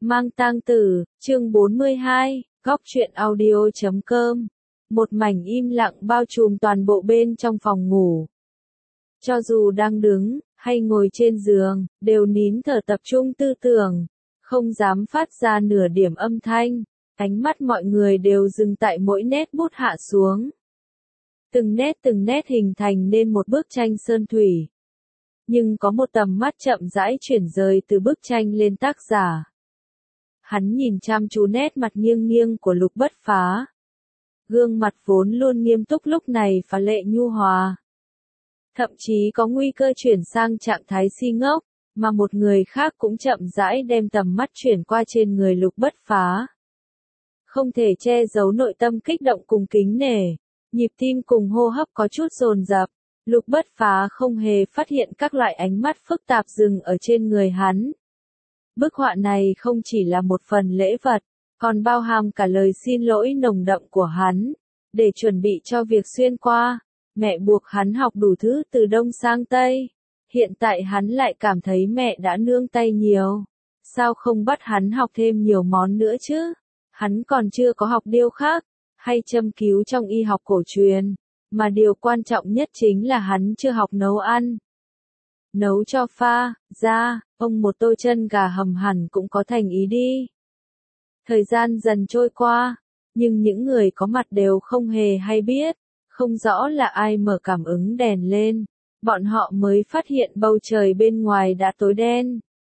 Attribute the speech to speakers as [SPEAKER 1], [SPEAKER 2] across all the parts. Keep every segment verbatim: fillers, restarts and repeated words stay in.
[SPEAKER 1] Mang tang tử, chương bốn mươi hai, góc truyện audio chấm com. Một mảnh im lặng bao trùm toàn bộ bên trong phòng ngủ. Cho dù đang đứng, hay ngồi trên giường, đều nín thở tập trung tư tưởng, không dám phát ra nửa điểm âm thanh. Ánh mắt mọi người đều dừng tại mỗi nét bút hạ xuống. Từng nét từng nét hình thành nên một bức tranh sơn thủy. Nhưng có một tầm mắt chậm rãi chuyển rời từ bức tranh lên tác giả. Hắn nhìn chăm chú nét mặt nghiêng nghiêng của Lục Bất Phá. Gương mặt vốn luôn nghiêm túc lúc này phá lệ nhu hòa. Thậm chí có nguy cơ chuyển sang trạng thái si ngốc, mà một người khác cũng chậm rãi đem tầm mắt chuyển qua trên người Lục Bất Phá. Không thể che giấu nội tâm kích động cùng kính nể, nhịp tim cùng hô hấp có chút dồn dập. Lục Bất Phá không hề phát hiện các loại ánh mắt phức tạp dừng ở trên người hắn. Bức họa này không chỉ là một phần lễ vật, còn bao hàm cả lời xin lỗi nồng đậm của hắn. Để chuẩn bị cho việc xuyên qua, mẹ buộc hắn học đủ thứ từ Đông sang Tây. Hiện tại hắn lại cảm thấy mẹ đã nương tay nhiều. Sao không bắt hắn học thêm nhiều món nữa chứ? Hắn còn chưa có học điêu khắc, hay châm cứu trong y học cổ truyền. Mà điều quan trọng nhất chính là hắn chưa học nấu ăn. Nấu cho pha, ra, ông một tô chân gà hầm hẳn cũng có thành ý đi. Thời gian dần trôi qua, nhưng những người có mặt đều không hề hay biết, không rõ là ai mở cảm ứng đèn lên. Bọn họ mới phát hiện bầu trời bên ngoài đã tối đen.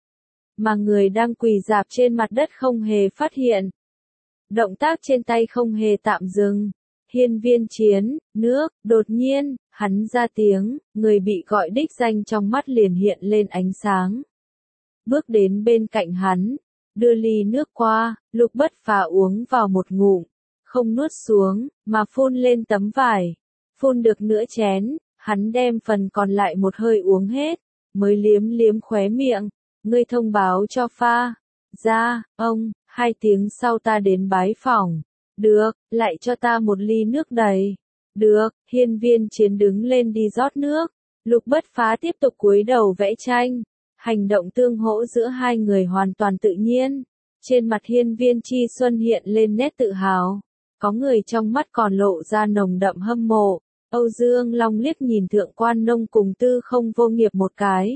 [SPEAKER 1] Mà người đang quỳ rạp trên mặt đất không hề phát hiện. Động tác trên tay không hề tạm dừng. Hiên Viên Chiến, nước, đột nhiên, hắn ra tiếng, người bị gọi đích danh trong mắt liền hiện lên ánh sáng. Bước đến bên cạnh hắn, đưa ly nước qua, Lục Bất Phá uống vào một ngụm, không nuốt xuống, mà phun lên tấm vải. Phun được nửa chén, hắn đem phần còn lại một hơi uống hết, mới liếm liếm khóe miệng, ngươi thông báo cho pha, ra, ông, hai tiếng sau ta đến bái phỏng. Được, lại cho ta một ly nước đầy. Được, Hiên Viên Chiến đứng lên đi rót nước. Lục Bất Phá tiếp tục cúi đầu vẽ tranh. Hành động tương hỗ giữa hai người hoàn toàn tự nhiên. Trên mặt Hiên Viên Chi Xuân hiện lên nét tự hào. Có người trong mắt còn lộ ra nồng đậm hâm mộ. Âu Dương Long liếc nhìn Thượng Quan Nông cùng Tư Không Vô Nghiệp một cái.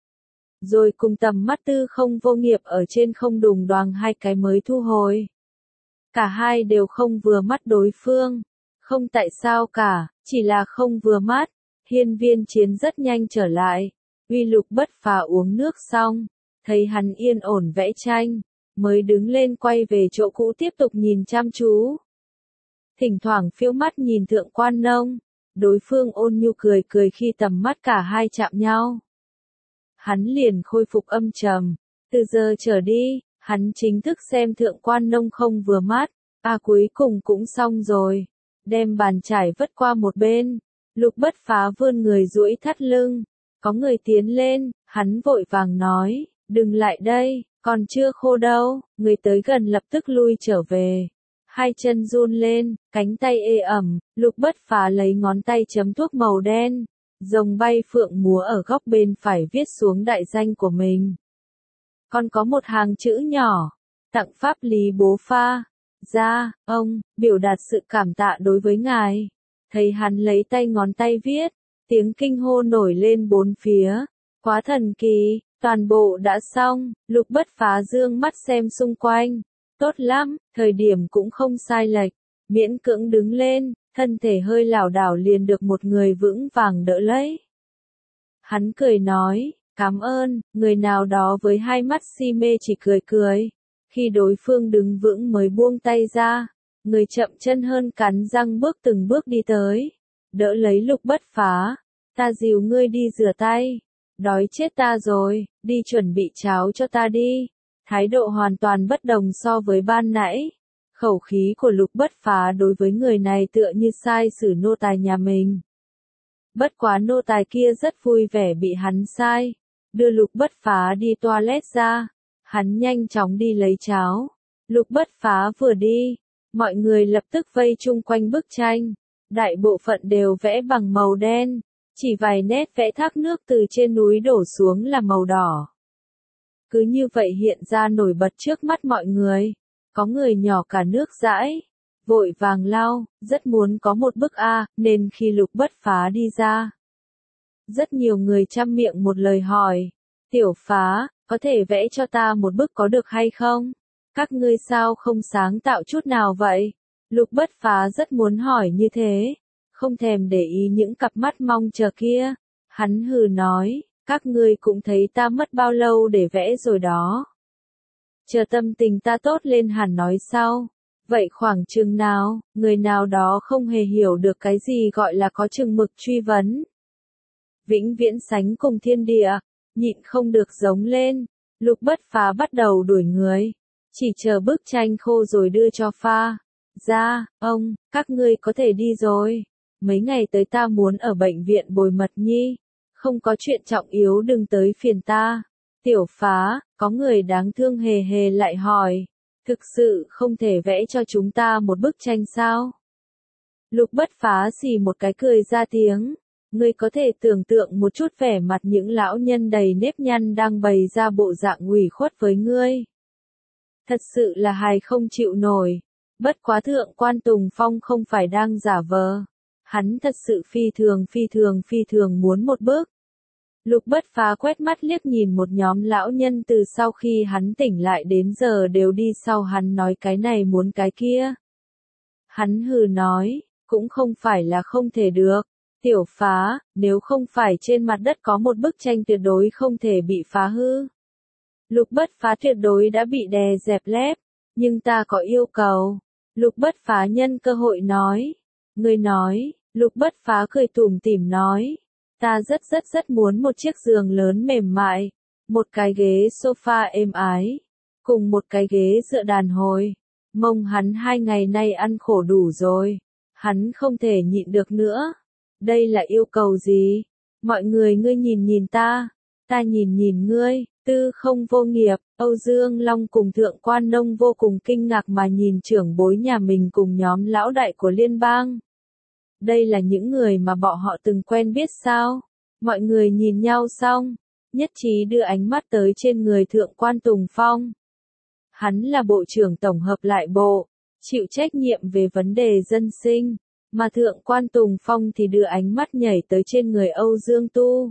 [SPEAKER 1] Rồi cùng tầm mắt Tư Không Vô Nghiệp ở trên không đùng đoàng hai cái mới thu hồi. Cả hai đều không vừa mắt đối phương. Không tại sao cả, chỉ là không vừa mắt. Hiên Viên Chiến rất nhanh trở lại. Uy Lục Bất Phá uống nước xong, thấy hắn yên ổn vẽ tranh, mới đứng lên quay về chỗ cũ tiếp tục nhìn chăm chú. Thỉnh thoảng phiêu mắt nhìn Thượng Quan Nông, đối phương ôn nhu cười cười khi tầm mắt cả hai chạm nhau. Hắn liền khôi phục âm trầm, từ giờ trở đi, hắn chính thức xem Thượng Quan Nông không vừa mắt. À cuối cùng cũng xong rồi. Đem bàn chải vất qua một bên. Lục Bất Phá vươn người duỗi thắt lưng. Có người tiến lên, hắn vội vàng nói, đừng lại đây, còn chưa khô đâu. Người tới gần lập tức lui trở về. Hai chân run lên, cánh tay ê ẩm. Lục Bất Phá lấy ngón tay chấm thuốc màu đen. Rồng bay phượng múa ở góc bên phải viết xuống đại danh của mình. Còn có một hàng chữ nhỏ, tặng pháp lý bố pha, ra, ông, biểu đạt sự cảm tạ đối với ngài. Thấy hắn lấy tay ngón tay viết, tiếng kinh hô nổi lên bốn phía. Quá thần kỳ, toàn bộ đã xong. Lục Bất Phá dương mắt xem xung quanh. Tốt lắm, thời điểm cũng không sai lệch. Miễn cưỡng đứng lên, thân thể hơi lảo đảo liền được một người vững vàng đỡ lấy. Hắn cười nói, cảm ơn, người nào đó với hai mắt si mê chỉ cười cười. Khi đối phương đứng vững mới buông tay ra, người chậm chân hơn cắn răng bước từng bước đi tới, đỡ lấy Lục Bất Phá, ta dìu ngươi đi rửa tay, đói chết ta rồi, đi chuẩn bị cháo cho ta đi. Thái độ hoàn toàn bất đồng so với ban nãy, khẩu khí của Lục Bất Phá đối với người này tựa như sai xử nô tài nhà mình. Bất quá nô tài kia rất vui vẻ bị hắn sai, đưa Lục Bất Phá đi toilet ra. Hắn nhanh chóng đi lấy cháo. Lục Bất Phá vừa đi, mọi người lập tức vây chung quanh bức tranh. Đại bộ phận đều vẽ bằng màu đen, chỉ vài nét vẽ thác nước từ trên núi đổ xuống là màu đỏ. cứ như vậy hiện ra nổi bật trước mắt mọi người. Có người nhỏ cả nước dãi, vội vàng lau, rất muốn có một bức A, nên khi Lục Bất Phá đi ra, rất nhiều người chăm miệng một lời hỏi, tiểu Phá, có thể vẽ cho ta một bức có được hay không? Các ngươi sao không sáng tạo chút nào vậy? Lục Bất Phá rất muốn hỏi như thế, không thèm để ý những cặp mắt mong chờ kia. Hắn hừ nói, các ngươi cũng thấy ta mất bao lâu để vẽ rồi đó. Chờ tâm tình ta tốt lên hẳn nói sau. Vậy khoảng chừng nào, người nào đó không hề hiểu được cái gì gọi là có chừng mực truy vấn. Vĩnh viễn sánh cùng thiên địa, nhịn không được giống lên. Lục Bất Phá bắt đầu đuổi người, chỉ chờ bức tranh khô rồi đưa cho pha. Ra, ông, các ngươi có thể đi rồi. Mấy ngày tới ta muốn ở bệnh viện bồi mật nhi. Không có chuyện trọng yếu đừng tới phiền ta. Tiểu Phá, có người đáng thương hề hề lại hỏi. Thực sự không thể vẽ cho chúng ta một bức tranh sao? Lục Bất Phá xì một cái cười ra tiếng. Ngươi có thể tưởng tượng một chút vẻ mặt những lão nhân đầy nếp nhăn đang bày ra bộ dạng ủy khuất với ngươi. Thật sự là hài không chịu nổi. Bất quá Thượng quan Tùng Phong không phải đang giả vờ. Hắn thật sự phi thường phi thường phi thường muốn một bước. Lục Bất Phá quét mắt liếc nhìn một nhóm lão nhân từ sau khi hắn tỉnh lại đến giờ đều đi sau hắn nói cái này muốn cái kia. Hắn hừ nói, cũng không phải là không thể được. Tiểu Phá, nếu không phải trên mặt đất có một bức tranh tuyệt đối không thể bị phá hư. Lục Bất Phá tuyệt đối đã bị đè dẹp lép, nhưng ta có yêu cầu. Lục Bất Phá nhân cơ hội nói. Người nói, Lục Bất Phá cười tủm tỉm nói. Ta rất rất rất muốn một chiếc giường lớn mềm mại, một cái ghế sofa êm ái, cùng một cái ghế dựa đàn hồi. Mông hắn hai ngày nay ăn khổ đủ rồi, hắn không thể nhịn được nữa. Đây là yêu cầu gì? Mọi người ngươi nhìn nhìn ta, ta nhìn nhìn ngươi. Tư Không Vô Nghiệp, Âu Dương Long cùng Thượng quan Nông vô cùng kinh ngạc mà nhìn trưởng bối nhà mình cùng nhóm lão đại của liên bang. Đây là những người mà bọn họ từng quen biết sao? Mọi người nhìn nhau xong, nhất trí đưa ánh mắt tới trên người Thượng quan Tùng Phong. Hắn là bộ trưởng tổng hợp lại bộ, chịu trách nhiệm về vấn đề dân sinh, mà Thượng quan Tùng Phong thì đưa ánh mắt nhảy tới trên người Âu Dương Tu.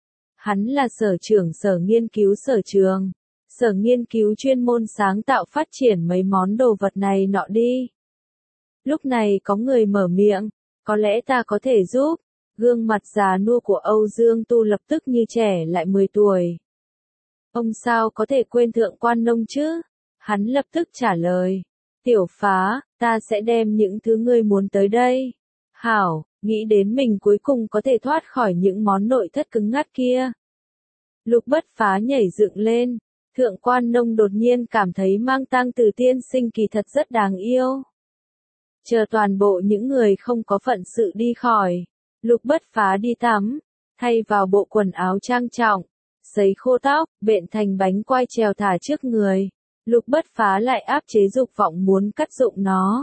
[SPEAKER 1] Hắn là sở trưởng sở nghiên cứu sở trường, sở nghiên cứu chuyên môn sáng tạo phát triển mấy món đồ vật này nọ đi. Lúc này có người mở miệng, có lẽ ta có thể giúp. Gương mặt già nua của Âu Dương Tu lập tức như trẻ lại mười tuổi. Ông sao có thể quên Thượng quan Nông chứ? Hắn lập tức trả lời. Tiểu Phá, ta sẽ đem những thứ ngươi muốn tới đây. Hảo, nghĩ đến mình cuối cùng có thể thoát khỏi những món nội thất cứng ngắc kia. Lục Bất Phá nhảy dựng lên. Thượng quan Nông đột nhiên cảm thấy mang tang từ tiên sinh kỳ thật rất đáng yêu. Chờ toàn bộ những người không có phận sự đi khỏi. Lục Bất Phá đi tắm, thay vào bộ quần áo trang trọng, sấy khô tóc, bện thành bánh quai trèo thả trước người. Lục Bất Phá lại áp chế dục vọng muốn cắt dụng nó.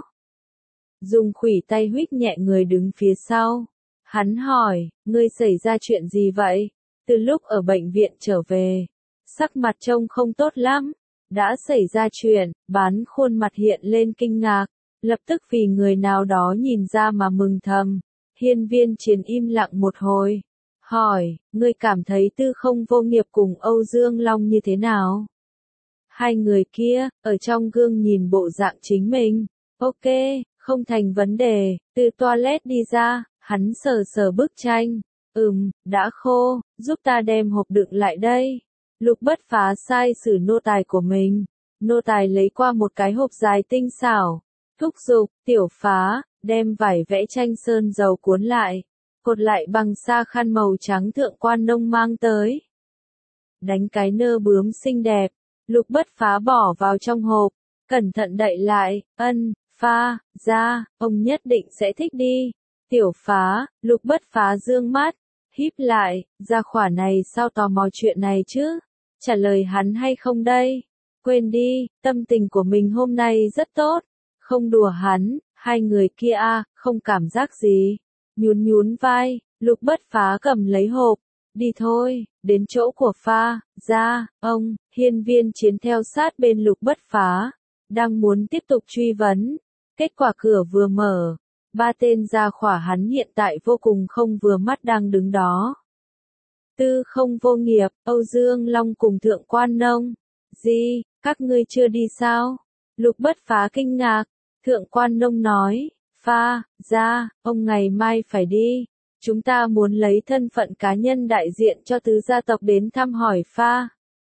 [SPEAKER 1] Dùng khuỷu tay huých nhẹ người đứng phía sau. Hắn hỏi, ngươi xảy ra chuyện gì vậy? Từ lúc ở bệnh viện trở về, sắc mặt trông không tốt lắm. Đã xảy ra chuyện, Bán khuôn mặt hiện lên kinh ngạc, lập tức vì người nào đó nhìn ra mà mừng thầm. Hiên Viên Chiến im lặng một hồi, hỏi, ngươi cảm thấy Tư Không Vô Nghiệp cùng Âu Dương Long như thế nào? Hai người kia, ở trong gương nhìn bộ dạng chính mình. Ok, không thành vấn đề. Từ toilet đi ra, hắn sờ sờ bức tranh. Ừm, đã khô, giúp ta đem hộp đựng lại đây. Lục Bất Phá sai sử nô tài của mình. Nô tài lấy qua một cái hộp dài tinh xảo. Thúc giục, Tiểu Phá, đem vải vẽ tranh sơn dầu cuốn lại, cột lại bằng sa khăn màu trắng Thượng quan Nông mang tới. Đánh cái nơ bướm xinh đẹp, Lục Bất Phá bỏ vào trong hộp, cẩn thận đậy lại, ân, Pha, ra, ông nhất định sẽ thích đi. Tiểu Phá, Lục Bất Phá dương mắt, híp lại, ra khỏa này sao tò mò chuyện này chứ? Trả lời hắn hay không đây? Quên đi, tâm tình của mình hôm nay rất tốt, không đùa hắn. Hai người kia a, không cảm giác gì. Nhún nhún vai, Lục Bất Phá cầm lấy hộp, đi thôi, đến chỗ của Pha, Gia, ông, hiên viên chiến theo sát bên Lục Bất Phá, đang muốn tiếp tục truy vấn. Kết quả cửa vừa mở, ba tên gia khỏa hắn hiện tại vô cùng không vừa mắt đang đứng đó. Tư Không Vô Nghiệp, Âu Dương Long cùng Thượng Quan Nông. Gì, các ngươi chưa đi sao? Lục Bất Phá kinh ngạc. Thượng Quan Nông nói, Pha, Gia, ông ngày mai phải đi. Chúng ta muốn lấy thân phận cá nhân đại diện cho tứ gia tộc đến thăm hỏi Pha.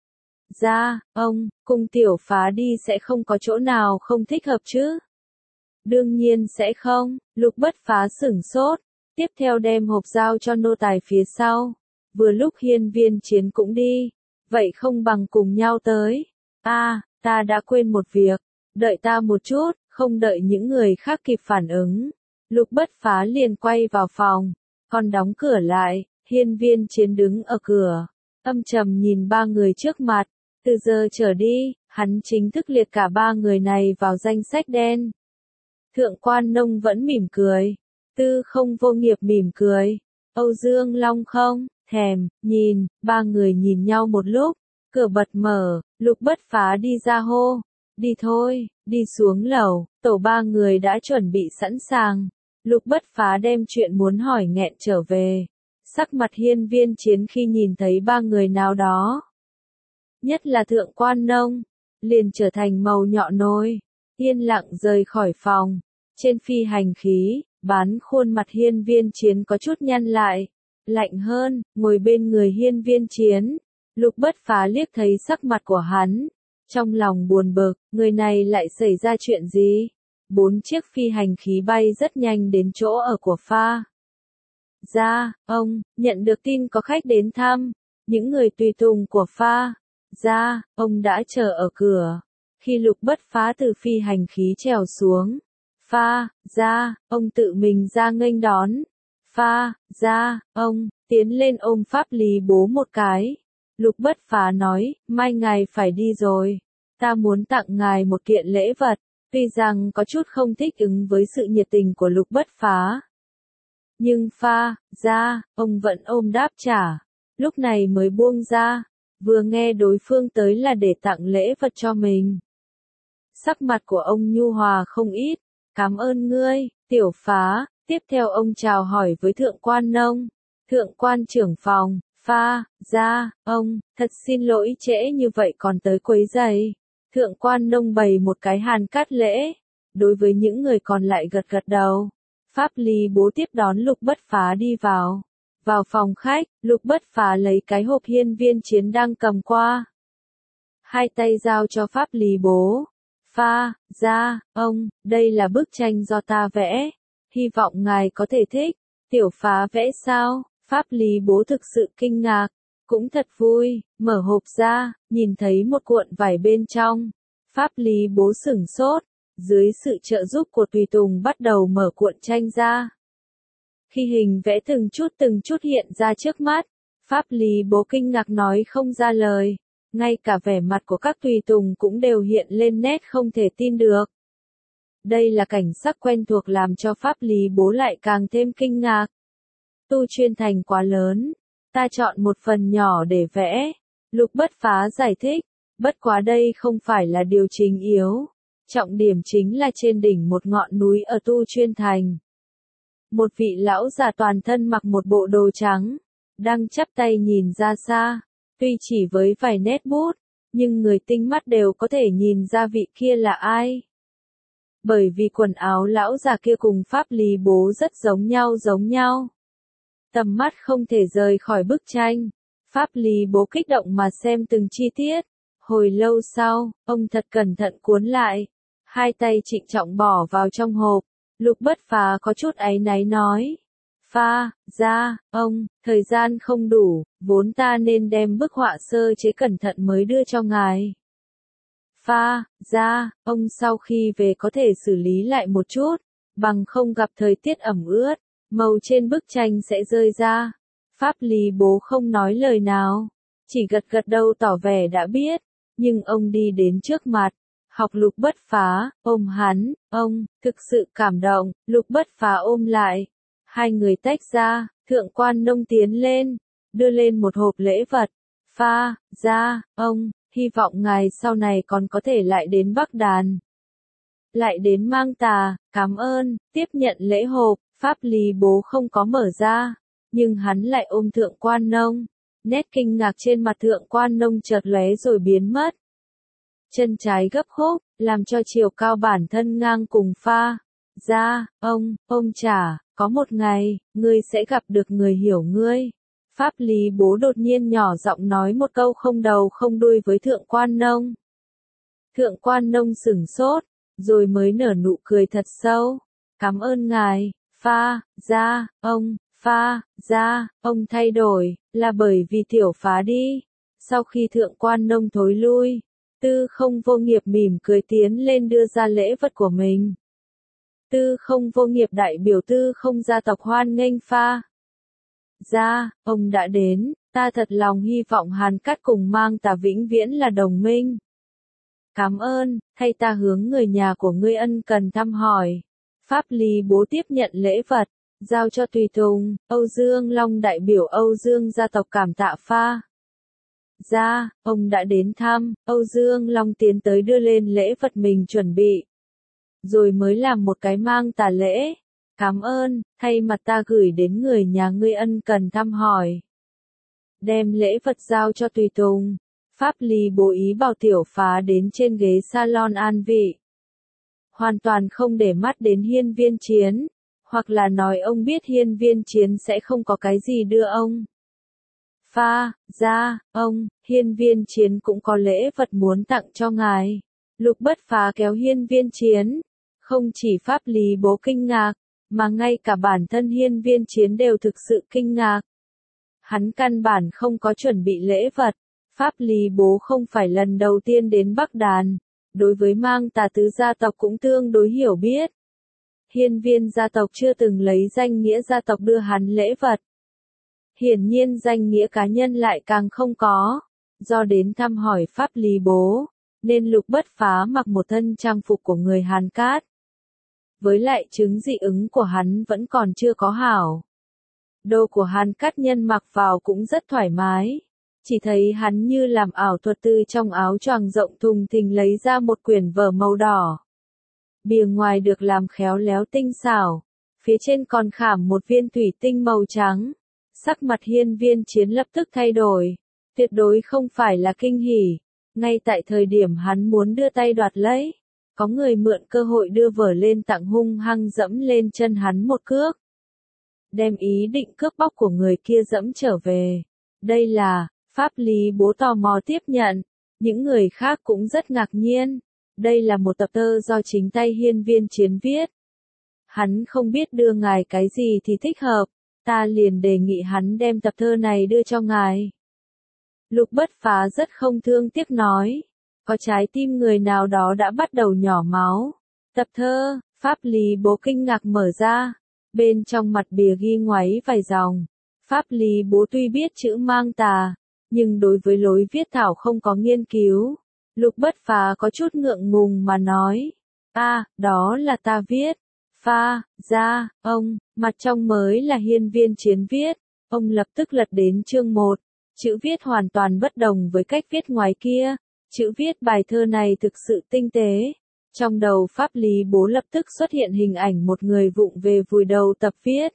[SPEAKER 1] Gia, ông, cùng tiểu Phá đi sẽ không có chỗ nào không thích hợp chứ? Đương nhiên sẽ không, Lục Bất Phá sửng sốt, tiếp theo đem hộp giao cho nô tài phía sau. Vừa lúc hiên viên chiến cũng đi, vậy không bằng cùng nhau tới. À, ta đã quên một việc, đợi ta một chút, không đợi những người khác kịp phản ứng. Lục Bất Phá liền quay vào phòng, còn đóng cửa lại, hiên viên chiến đứng ở cửa, âm trầm nhìn ba người trước mặt. Từ giờ trở đi, hắn chính thức liệt cả ba người này vào danh sách đen. Thượng Quan Nông vẫn mỉm cười, Tư Không Vô Nghiệp mỉm cười, Âu Dương Long không thèm nhìn, ba người nhìn nhau một lúc, cửa bật mở, Lục Bất Phá đi ra hô, đi thôi, đi xuống lầu, tổ ba người đã chuẩn bị sẵn sàng. Lục Bất Phá đem chuyện muốn hỏi nghẹn trở về, sắc mặt hiên viên chiến khi nhìn thấy ba người nào đó, nhất là Thượng Quan Nông, liền trở thành màu nhọ nôi, yên lặng rời khỏi phòng. Trên phi hành khí, bán khuôn mặt hiên viên chiến có chút nhăn lại, lạnh hơn, ngồi bên người hiên viên chiến. Lục Bất Phá liếc thấy sắc mặt của hắn, trong lòng buồn bực, người này lại xảy ra chuyện gì? Bốn chiếc phi hành khí bay rất nhanh đến chỗ ở của Pha. Gia, ông, nhận được tin có khách đến thăm, những người tùy tùng của Pha. Gia, ông đã chờ ở cửa. Khi Lục Bất Phá từ phi hành khí trèo xuống, Pha, Gia, ông tự mình ra nghênh đón. Pha, Gia, ông, tiến lên ôm Pháp Lý Bố một cái. Lục Bất Phá nói, mai ngài phải đi rồi. Ta muốn tặng ngài một kiện lễ vật. Tuy rằng có chút không thích ứng với sự nhiệt tình của Lục Bất Phá. Nhưng Pha, Gia, ông vẫn ôm đáp trả. Lúc này mới buông ra. Vừa nghe đối phương tới là để tặng lễ vật cho mình. Sắc mặt của ông nhu hòa không ít. Cảm ơn ngươi, tiểu Phá. Tiếp theo ông chào hỏi với Thượng Quan Nông. Thượng Quan trưởng phòng, Pha, Gia, ông, thật xin lỗi trễ như vậy còn tới quấy rầy. Thượng Quan Nông bày một cái hàn cát lễ. Đối với những người còn lại gật gật đầu. Pháp Lý Bố tiếp đón Lục Bất Phá đi vào. Vào phòng khách, Lục Bất Phá lấy cái hộp hiên viên chiến đang cầm qua. Hai tay giao cho Pháp Lý Bố. Pha, Gia, ông, đây là bức tranh do ta vẽ. Hy vọng ngài có thể thích. Tiểu Phá vẽ sao? Pháp Lý Bố thực sự kinh ngạc. Cũng thật vui, mở hộp ra, nhìn thấy một cuộn vải bên trong. Pháp Lý Bố sửng sốt. Dưới sự trợ giúp của tùy tùng bắt đầu mở cuộn tranh ra. Khi hình vẽ từng chút từng chút hiện ra trước mắt, Pháp Lý Bố kinh ngạc nói không ra lời. Ngay cả vẻ mặt của các tùy tùng cũng đều hiện lên nét không thể tin được. Đây là cảnh sắc quen thuộc làm cho Pháp Lý Bố lại càng thêm kinh ngạc. Tu chuyên thành quá lớn, ta chọn một phần nhỏ để vẽ. Lục Bất Phá giải thích, bất quá đây không phải là điều chính yếu. Trọng điểm chính là trên đỉnh một ngọn núi ở Tu Chuyên Thành. Một vị lão già toàn thân mặc một bộ đồ trắng, đang chắp tay nhìn ra xa. Tuy chỉ với vài nét bút, nhưng người tinh mắt đều có thể nhìn ra vị kia là ai. Bởi vì quần áo lão già kia cùng Pháp Lý Bố rất giống nhau giống nhau. Tầm mắt không thể rời khỏi bức tranh. Pháp Lý Bố kích động mà xem từng chi tiết. Hồi lâu sau, ông thật cẩn thận cuốn lại. Hai tay trịnh trọng bỏ vào trong hộp. Lục Bất Phá có chút áy náy nói. Pha, Gia, ông, thời gian không đủ, vốn ta nên đem bức họa sơ chế cẩn thận mới đưa cho ngài. Pha, Gia, ông sau khi về có thể xử lý lại một chút, bằng không gặp thời tiết ẩm ướt, màu trên bức tranh sẽ rơi ra. Pháp Lý Bố không nói lời nào, chỉ gật gật đầu tỏ vẻ đã biết, nhưng ông đi đến trước mặt. Học Lục Bất Phá, ôm hắn, ông, thực sự cảm động, Lục Bất Phá ôm lại. Hai người tách ra, Thượng Quan Nông tiến lên, đưa lên một hộp lễ vật. Pha, gia, ông, hy vọng ngài sau này còn có thể lại đến Bắc Đàn. Lại đến Mang Tà, cảm ơn, tiếp nhận lễ hộp, Pháp Lý Bố không có mở ra, nhưng hắn lại ôm Thượng Quan Nông. Nét kinh ngạc trên mặt Thượng Quan Nông chợt lóe rồi biến mất. Chân trái gấp khúc, làm cho chiều cao bản thân ngang cùng Pha. Gia, ông, ông trả, có một ngày, ngươi sẽ gặp được người hiểu ngươi. Pháp Lý Bố đột nhiên nhỏ giọng nói một câu không đầu không đuôi với Thượng Quan Nông. Thượng Quan Nông sửng sốt, rồi mới nở nụ cười thật sâu. Cảm ơn ngài, Pha, gia, ông, Pha, gia, ông thay đổi, là bởi vì tiểu phá đi. Sau khi Thượng Quan Nông thối lui, Tư Không Vô Nghiệp mỉm cười tiến lên đưa ra lễ vật của mình. Tư Không Vô Nghiệp đại biểu Tư Không gia tộc hoan nghênh Pha. Gia, ông đã đến, ta thật lòng hy vọng Hàn Cát cùng Mang Tà vĩnh viễn là đồng minh. Cảm ơn, thay ta hướng người nhà của ngươi ân cần thăm hỏi. Pháp Lý Bố tiếp nhận lễ vật, giao cho tùy tùng. Âu Dương Long đại biểu Âu Dương gia tộc cảm tạ Pha. Gia, ông đã đến thăm. Âu Dương Long tiến tới đưa lên lễ vật mình chuẩn bị, rồi mới làm một cái Mang Tà lễ. Cảm ơn, thay mặt ta gửi đến người nhà ngươi ân cần thăm hỏi. Đem lễ vật giao cho tùy tùng. Pháp Lý Bố ý bảo tiểu phá đến trên ghế salon an vị. Hoàn toàn không để mắt đến Hiên Viên Chiến, hoặc là nói ông biết Hiên Viên Chiến sẽ không có cái gì đưa ông. Pha, gia, ông, Hiên Viên Chiến cũng có lễ vật muốn tặng cho ngài. Lục Bất Phá kéo Hiên Viên Chiến. Không chỉ Pháp Lý Bố kinh ngạc, mà ngay cả bản thân Hiên Viên Chiến đều thực sự kinh ngạc. Hắn căn bản không có chuẩn bị lễ vật. Pháp Lý Bố không phải lần đầu tiên đến Bắc Đàn, đối với Mang Tà tứ gia tộc cũng tương đối hiểu biết. Hiên Viên gia tộc chưa từng lấy danh nghĩa gia tộc đưa hắn lễ vật. Hiển nhiên danh nghĩa cá nhân lại càng không có. Do đến thăm hỏi Pháp Lý Bố, nên Lục Bất Phá mặc một thân trang phục của người Hàn Cát. Với lại chứng dị ứng của hắn vẫn còn chưa có hảo. Đồ của Hàn Cát nhân mặc vào cũng rất thoải mái. Chỉ thấy hắn như làm ảo thuật từ trong áo choàng rộng thùng thình lấy ra một quyển vở màu đỏ. Bìa ngoài được làm khéo léo tinh xảo, phía trên còn khảm một viên thủy tinh màu trắng. Sắc mặt Hiên Viên Chiến lập tức thay đổi, tuyệt đối không phải là kinh hỉ. Ngay tại thời điểm hắn muốn đưa tay đoạt lấy, có người mượn cơ hội đưa vở lên tặng hung hăng dẫm lên chân hắn một cước. Đem ý định cướp bóc của người kia dẫm trở về. Đây là, Pháp Lý Bố tò mò tiếp nhận, những người khác cũng rất ngạc nhiên. Đây là một tập thơ do chính tay Hiên Viên Chiến viết. Hắn không biết đưa ngài cái gì thì thích hợp, ta liền đề nghị hắn đem tập thơ này đưa cho ngài. Lục Bất Phá rất không thương tiếc nói, có trái tim người nào đó đã bắt đầu nhỏ máu. Tập thơ, Pháp Lý Bố kinh ngạc mở ra, bên trong mặt bìa ghi ngoáy vài dòng. Pháp Lý Bố tuy biết chữ Mang Tà, nhưng đối với lối viết thảo không có nghiên cứu. Lục Bất Phá có chút ngượng ngùng mà nói, a, à, đó là ta viết. Pha, gia, ông, mặt trong mới là Hiên Viên Chiến viết. Ông lập tức lật đến chương một. Chữ viết hoàn toàn bất đồng với cách viết ngoài kia. Chữ viết bài thơ này thực sự tinh tế. Trong đầu Pháp Lý Bố lập tức xuất hiện hình ảnh một người vụng về vùi đầu tập viết.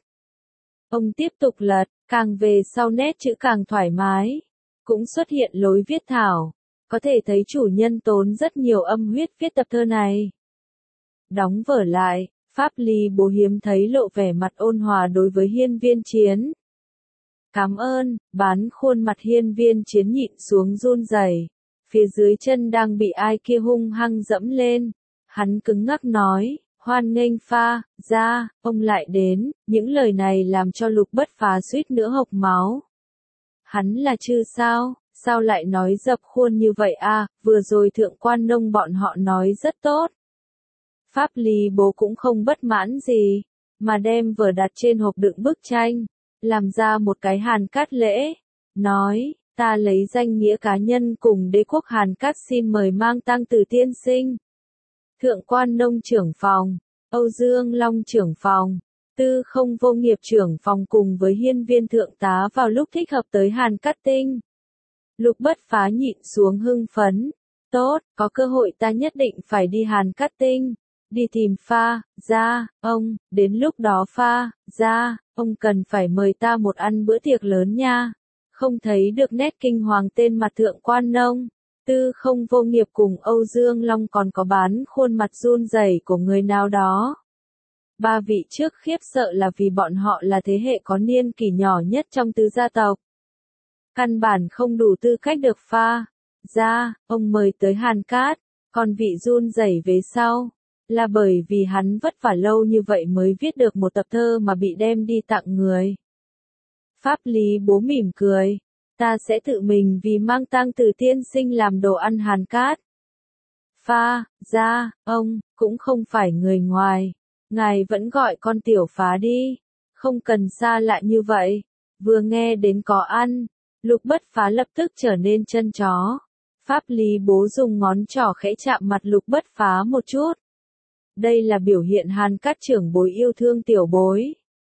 [SPEAKER 1] Ông tiếp tục lật, càng về sau nét chữ càng thoải mái. Cũng xuất hiện lối viết thảo. Có thể thấy chủ nhân tốn rất nhiều âm huyết viết tập thơ này. Đóng vở lại, Pháp Lý Bố hiếm thấy lộ vẻ mặt ôn hòa đối với Hiên Viên Chiến. Cảm ơn, bán khuôn mặt Hiên Viên Chiến nhịn xuống run rẩy, phía dưới chân đang bị ai kia hung hăng dẫm lên. Hắn cứng ngắc nói, hoan nghênh Pha, gia, ông lại đến. Những lời này làm cho Lục Bất Phá suýt nữa hộc máu. Hắn là chư sao? Sao lại nói dập khuôn như vậy à, vừa rồi Thượng Quan Nông bọn họ nói rất tốt. Pháp Lý Bố cũng không bất mãn gì, mà đem vở đặt trên hộp đựng bức tranh, làm ra một cái Hàn Cát lễ, nói, ta lấy danh nghĩa cá nhân cùng đế quốc Hàn Cát xin mời Mang Tăng Từ tiên sinh. Thượng Quan Nông trưởng phòng, Âu Dương Long trưởng phòng, Tư Không Vô Nghiệp trưởng phòng cùng với hiên viên thượng tá vào lúc thích hợp tới Hàn Cát Tinh. Lục Bất Phá nhịn xuống hưng phấn. Tốt, có cơ hội ta nhất định phải đi Hàn Cát Tinh. Đi tìm Pha, Gia, ông, đến lúc đó Pha, Gia, ông cần phải mời ta một ăn bữa tiệc lớn nha. Không thấy được nét kinh hoàng tên mặt thượng quan nông. Tư Không Vô Nghiệp cùng Âu Dương Long còn có bán khuôn mặt run rẩy của người nào đó. Ba vị trước khiếp sợ là vì bọn họ là thế hệ có niên kỷ nhỏ nhất trong tứ gia tộc. Căn bản không đủ tư cách được Pha, Gia, ông mời tới Hàn Cát, còn vị run rẩy về sau. Là bởi vì hắn vất vả lâu như vậy mới viết được một tập thơ mà bị đem đi tặng người. Pháp Lý Bố mỉm cười. Ta sẽ tự mình vì mang tang Từ tiên sinh làm đồ ăn Hàn Cát. Pha, Gia, ông, cũng không phải người ngoài. Ngài vẫn gọi con Tiểu Phá đi. Không cần xa lạ như vậy. Vừa nghe đến có ăn, Lục Bất Phá lập tức trở nên chân chó. Pháp Lý Bố dùng ngón trỏ khẽ chạm mặt Lục Bất Phá một chút. Đây là biểu hiện Hàn Cát trưởng bối yêu thương tiểu bối.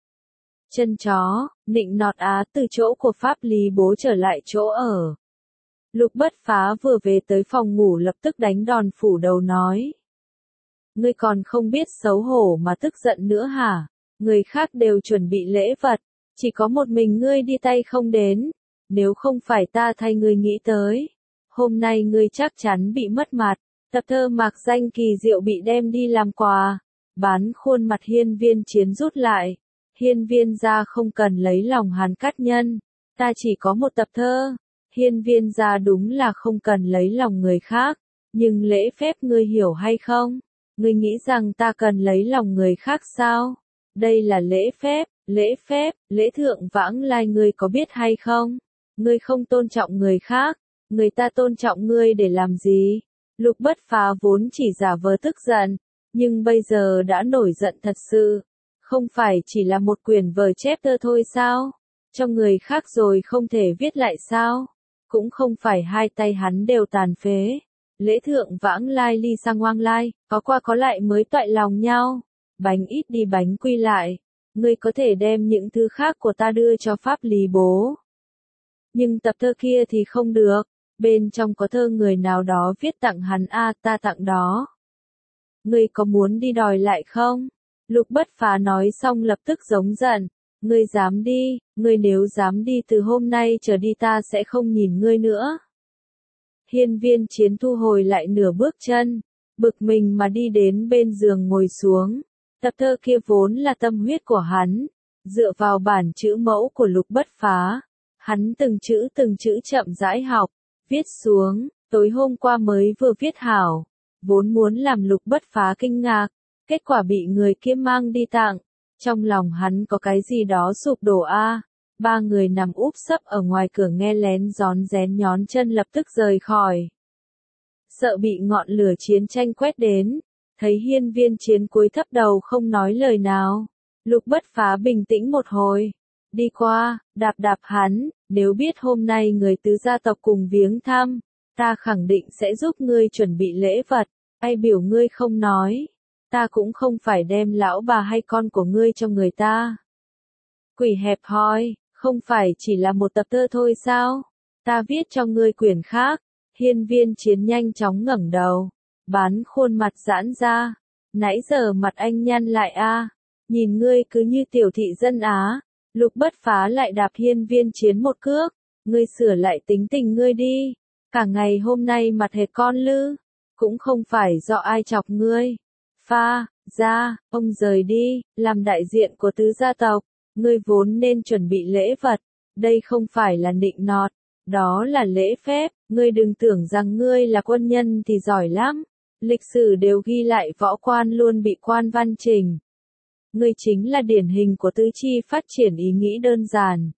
[SPEAKER 1] Chân chó, nịnh nọt á từ chỗ của Pháp Lý Bố trở lại chỗ ở. Lục Bất Phá vừa về tới phòng ngủ lập tức đánh đòn phủ đầu nói. Ngươi còn không biết xấu hổ mà tức giận nữa hả? Người khác đều chuẩn bị lễ vật, chỉ có một mình ngươi đi tay không đến. Nếu không phải ta thay ngươi nghĩ tới, hôm nay ngươi chắc chắn bị mất mặt. Tập thơ mạc danh kỳ diệu bị đem đi làm quà. Bán khuôn mặt hiên viên chiến rút lại. Hiên viên gia không cần lấy lòng Hàn Cát nhân. Ta chỉ có một tập thơ. Hiên viên gia đúng là không cần lấy lòng người khác. Nhưng lễ phép ngươi hiểu hay không? Ngươi nghĩ rằng ta cần lấy lòng người khác sao? Đây là lễ phép, lễ phép, lễ thượng vãng lai ngươi có biết hay không? Ngươi không tôn trọng người khác. Người ta tôn trọng ngươi để làm gì? Lục Bất Phá vốn chỉ giả vờ tức giận, nhưng bây giờ đã nổi giận thật sự. Không phải chỉ là một quyển vở chép thơ thôi sao? Cho người khác rồi không thể viết lại sao? Cũng không phải hai tay hắn đều tàn phế. Lễ thượng vãng lai ly sang ngoang lai, có qua có lại mới toại lòng nhau. Bánh ít đi bánh quy lại. Ngươi có thể đem những thứ khác của ta đưa cho Pháp Lý Bố. Nhưng tập thơ kia thì không được. Bên trong có thơ người nào đó viết tặng hắn a ta tặng đó. Ngươi có muốn đi đòi lại không? Lục Bất Phá nói xong lập tức giống giận. Ngươi dám đi, ngươi nếu dám đi từ hôm nay trở đi ta sẽ không nhìn ngươi nữa. Hiên viên chiến thu hồi lại nửa bước chân. Bực mình mà đi đến bên giường ngồi xuống. Tập thơ kia vốn là tâm huyết của hắn. Dựa vào bản chữ mẫu của Lục Bất Phá. Hắn từng chữ từng chữ chậm rãi học. Viết xuống, tối hôm qua mới vừa viết hảo, vốn muốn làm Lục Bất Phá kinh ngạc, kết quả bị người kia mang đi tặng, trong lòng hắn có cái gì đó sụp đổ a. Ba người nằm úp sấp ở ngoài cửa nghe lén rón rén nhón chân lập tức rời khỏi. Sợ bị ngọn lửa chiến tranh quét đến, thấy hiên viên chiến cúi thấp đầu không nói lời nào, Lục Bất Phá bình tĩnh một hồi. Đi qua, đạp đạp hắn, nếu biết hôm nay người tứ gia tộc cùng viếng thăm, ta khẳng định sẽ giúp ngươi chuẩn bị lễ vật, ai biểu ngươi không nói, ta cũng không phải đem lão bà hay con của ngươi cho người ta. Quỷ hẹp hòi, không phải chỉ là một tập thơ thôi sao, ta viết cho ngươi quyển khác. Hiên viên chiến nhanh chóng ngẩng đầu, bán khuôn mặt giãn ra, nãy giờ mặt anh nhăn lại a, nhìn ngươi cứ như tiểu thị dân Á. Lục Bất Phá lại đạp hiên viên chiến một cước, ngươi sửa lại tính tình ngươi đi, cả ngày hôm nay mặt hệt con lư, cũng không phải do ai chọc ngươi. Pha, Gia, ông rời đi, làm đại diện của tứ gia tộc, ngươi vốn nên chuẩn bị lễ vật, đây không phải là nịnh nọt, đó là lễ phép, ngươi đừng tưởng rằng ngươi là quân nhân thì giỏi lắm, lịch sử đều ghi lại võ quan luôn bị quan văn chỉnh. Ngươi chính là điển hình của tứ chi phát triển ý nghĩ đơn giản.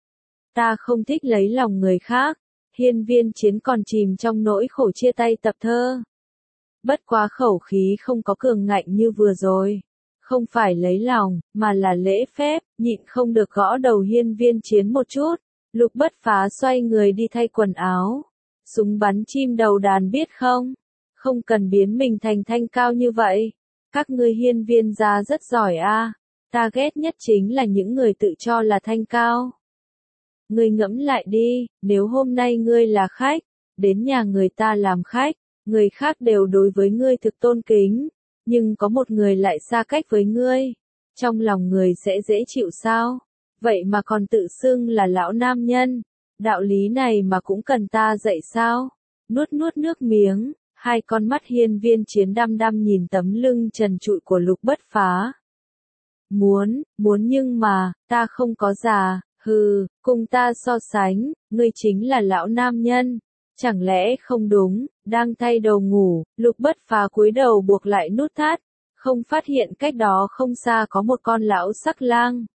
[SPEAKER 1] Ta không thích lấy lòng người khác. Hiên viên chiến còn chìm trong nỗi khổ chia tay tập thơ. Bất quá khẩu khí không có cường ngạnh như vừa rồi. Không phải lấy lòng, mà là lễ phép, nhịn không được gõ đầu hiên viên chiến một chút. Lục Bất Phá xoay người đi thay quần áo. Súng bắn chim đầu đàn biết không? Không cần biến mình thành thanh cao như vậy. Các ngươi hiên viên gia rất giỏi a, Ta ghét nhất chính là những người tự cho là thanh cao. Ngươi ngẫm lại đi, nếu hôm nay ngươi là khách, đến nhà người ta làm khách, người khác đều đối với ngươi thực tôn kính, nhưng có một người lại xa cách với ngươi, trong lòng người sẽ dễ chịu sao? Vậy mà còn tự xưng là lão nam nhân, đạo lý này mà cũng cần ta dạy sao? Nuốt nuốt nước miếng, hai con mắt Hiên Viên Chiến đăm đăm nhìn tấm lưng trần trụi của Lục Bất Phá. Muốn, muốn nhưng mà, ta không có già, hừ, cùng ta so sánh, ngươi chính là lão nam nhân. Chẳng lẽ không đúng, đang thay đầu ngủ, Lục Bất Phá cúi đầu buộc lại nút thắt, không phát hiện cách đó không xa có một con lão sắc lang.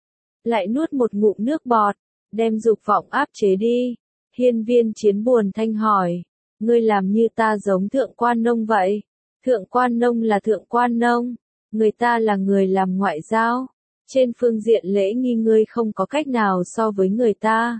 [SPEAKER 1] Lại nuốt một ngụm nước bọt, đem dục vọng áp chế đi. Hiên Viên Chiến buồn thanh hỏi, ngươi làm như ta giống thượng quan nông vậy. Thượng quan nông là thượng quan nông, người ta là người làm ngoại giao. Trên phương diện lễ nghi ngươi không có cách nào so với người ta.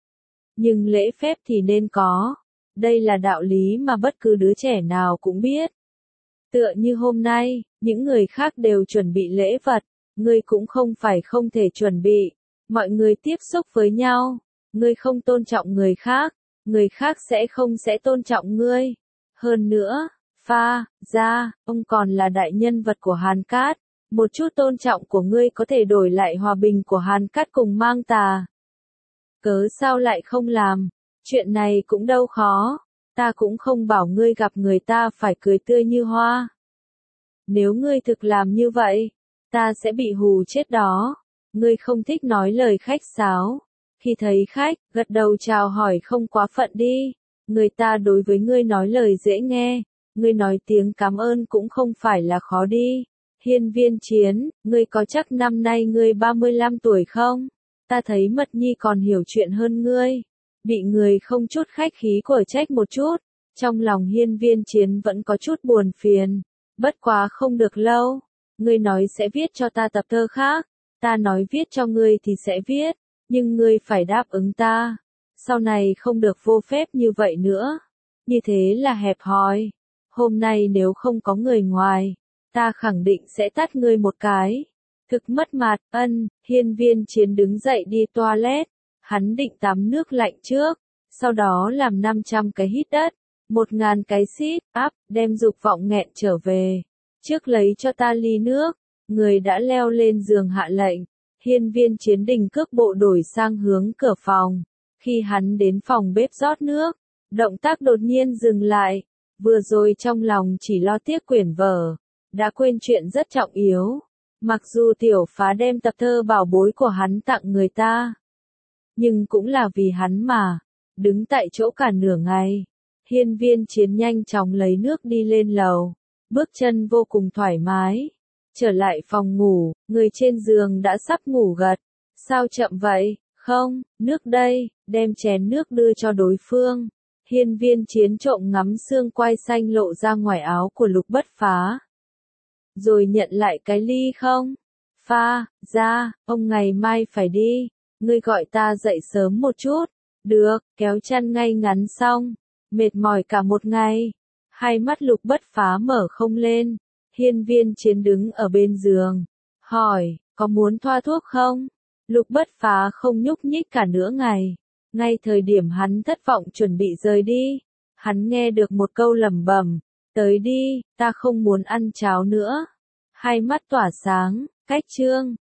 [SPEAKER 1] Nhưng lễ phép thì nên có. Đây là đạo lý mà bất cứ đứa trẻ nào cũng biết. Tựa như hôm nay, những người khác đều chuẩn bị lễ vật, ngươi cũng không phải không thể chuẩn bị. Mọi người tiếp xúc với nhau, ngươi không tôn trọng người khác, người khác sẽ không sẽ tôn trọng ngươi. Hơn nữa, Pha, Gia, ông còn là đại nhân vật của Hàn Cát, một chút tôn trọng của ngươi có thể đổi lại hòa bình của Hàn Cát cùng Mang Tà. Cớ sao lại không làm? Chuyện này cũng đâu khó, ta cũng không bảo ngươi gặp người ta phải cười tươi như hoa. Nếu ngươi thực làm như vậy, ta sẽ bị hù chết đó. Ngươi không thích nói lời khách sáo. Khi thấy khách, gật đầu chào hỏi không quá phận đi. Người ta đối với ngươi nói lời dễ nghe, ngươi nói tiếng cảm ơn cũng không phải là khó đi. Hiên Viên Chiến, ngươi có chắc năm nay ngươi ba mươi lăm tuổi không? Ta thấy Mật Nhi còn hiểu chuyện hơn ngươi. Bị người không chút khách khí của trách một chút, trong lòng Hiên Viên Chiến vẫn có chút buồn phiền. Bất quá không được lâu, ngươi nói sẽ viết cho ta tập thơ khác, ta nói viết cho ngươi thì sẽ viết, nhưng ngươi phải đáp ứng ta. Sau này không được vô phép như vậy nữa, như thế là hẹp hòi. Hôm nay nếu không có người ngoài, ta khẳng định sẽ tát ngươi một cái. Thực mất mặt. Ân, Hiên Viên Chiến đứng dậy đi toilet, hắn định tắm nước lạnh trước, sau đó làm năm trăm cái hít đất, một ngàn cái sit up, đem dục vọng nghẹn trở về. Trước lấy cho ta ly nước, người đã leo lên giường hạ lệnh. Hiên Viên Chiến đình cước bộ đổi sang hướng cửa phòng. Khi hắn đến phòng bếp rót nước, động tác đột nhiên dừng lại. Vừa rồi trong lòng chỉ lo tiếc quyển vở, đã quên chuyện rất trọng yếu. Mặc dù Tiểu Phá đem tập thơ bảo bối của hắn tặng người ta, nhưng cũng là vì hắn mà. Đứng tại chỗ cả nửa ngày, Hiên Viên Chiến nhanh chóng lấy nước đi lên lầu, bước chân vô cùng thoải mái. Trở lại phòng ngủ, người trên giường đã sắp ngủ gật. Sao chậm vậy? Không, nước đây, đem chén nước đưa cho đối phương. Hiên Viên Chiến trộm ngắm xương quai xanh lộ ra ngoài áo của Lục Bất Phá. Rồi nhận lại cái ly không? Pha, Ra, ông ngày mai phải đi, ngươi gọi ta dậy sớm một chút. Được, kéo chăn ngay ngắn xong, mệt mỏi cả một ngày. Hai mắt Lục Bất Phá mở không lên. Hiên Viên Chiến đứng ở bên giường, hỏi, có muốn thoa thuốc không? Lục Bất Phá không nhúc nhích cả nửa ngày. Ngay thời điểm hắn thất vọng chuẩn bị rời đi, hắn nghe được một câu lẩm bẩm, tới đi, ta không muốn ăn cháo nữa. Hai mắt tỏa sáng, cách chương.